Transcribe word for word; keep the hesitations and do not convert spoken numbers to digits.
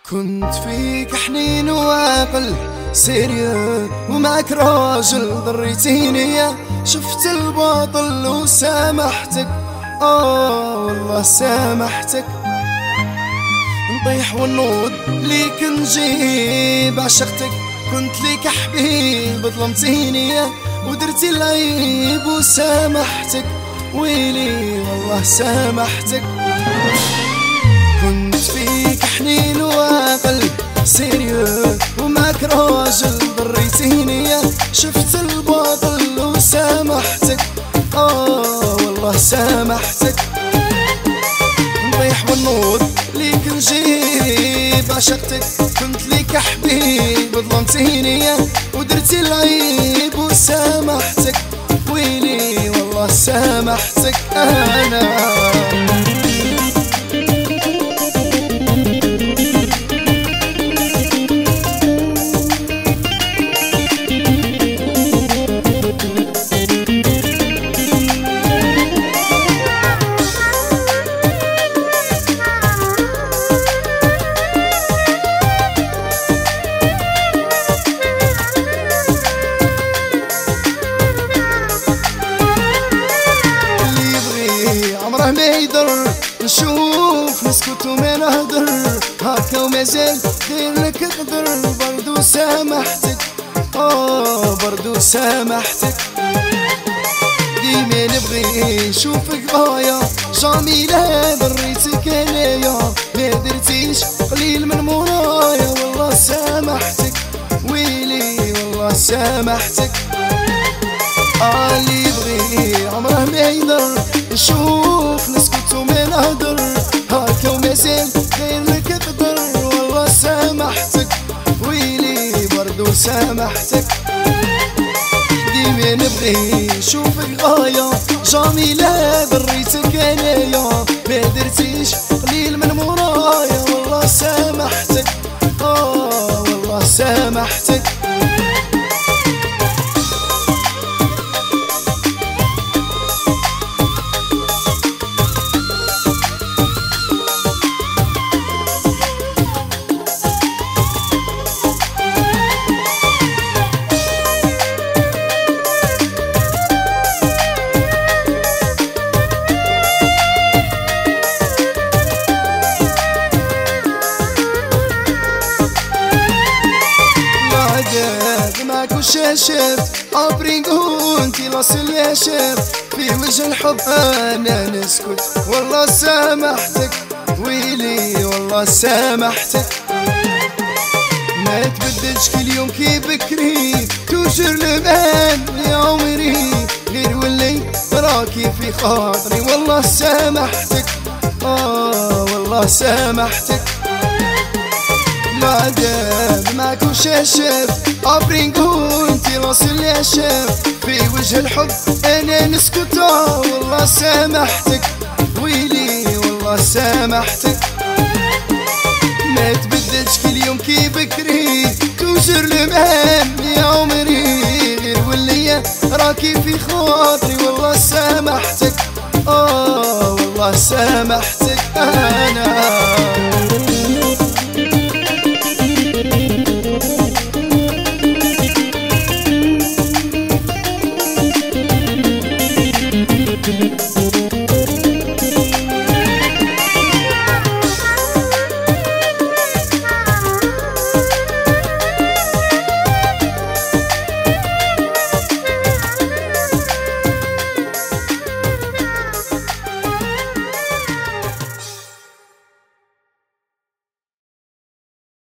كنت فيك حنين وعقل سيريا ومعك راجل ضريتيني، شفت الباطل وسامحتك. آه والله سامحتك. نطيح ونوض ليك نجيب عشقتك، كنت ليك حبيب ظلمتيني ودرتي العيب وسامحتك. ويلي والله سامحتك. كنت فيك حنين وعقل سيريو ومعك راجل ضريتيني، شفت الباطل وسامحتك. آه والله سامحتك. نطيح ونوض ليك نجيب عشقتك، كنت ليك حبيب ظلمتيني ودرتي العيب وسامحتك. ويلي والله سامحتك أنا. عمره ما يضر نشوف نسكت وما نهدر، هاكا ومازال دير لك قدر. برضو سامحتك. آه برضو سامحتك. ديما نبغي نشوفك غاية جميلة، ضريتك انايا ما درتيش قليل من مورايا. والله سامحتك. ويلي والله سامحتك. آه اللي يبغي عمره ما يضر نشوف نسكت وما نهدر، هاكا ومازال غير لك قدر. والله سامحتك. ويلي برضو سامحتك. ديما نبغي نشوفك غاية جميلة، ضريتك انايا ما درتيش قليل من مورايا. والله سامحتك. آه والله سامحتك. معك وشاشف عبرينقو انتي لاصل يا شاف، في وجه الحب انا نسكت. والله سامحتك. ويلي والله سامحتك. ما تبدلش كل يوم كي بكري، توجر لبان يا عمري غير ولي راكي في خاطري. والله سامحتك. آه والله سامحتك. العذاب معك وشاشف عبرينقو انتي لاصل يا شاف، في وجه الحب انا نسكت. والله سامحتك. ويلي والله سامحتك. ما تبدلش كل يوم كي بكري، توجر المهام يا عمري غير وليا راكي في خاطري. والله سامحتك. آه والله سامحتك أنا.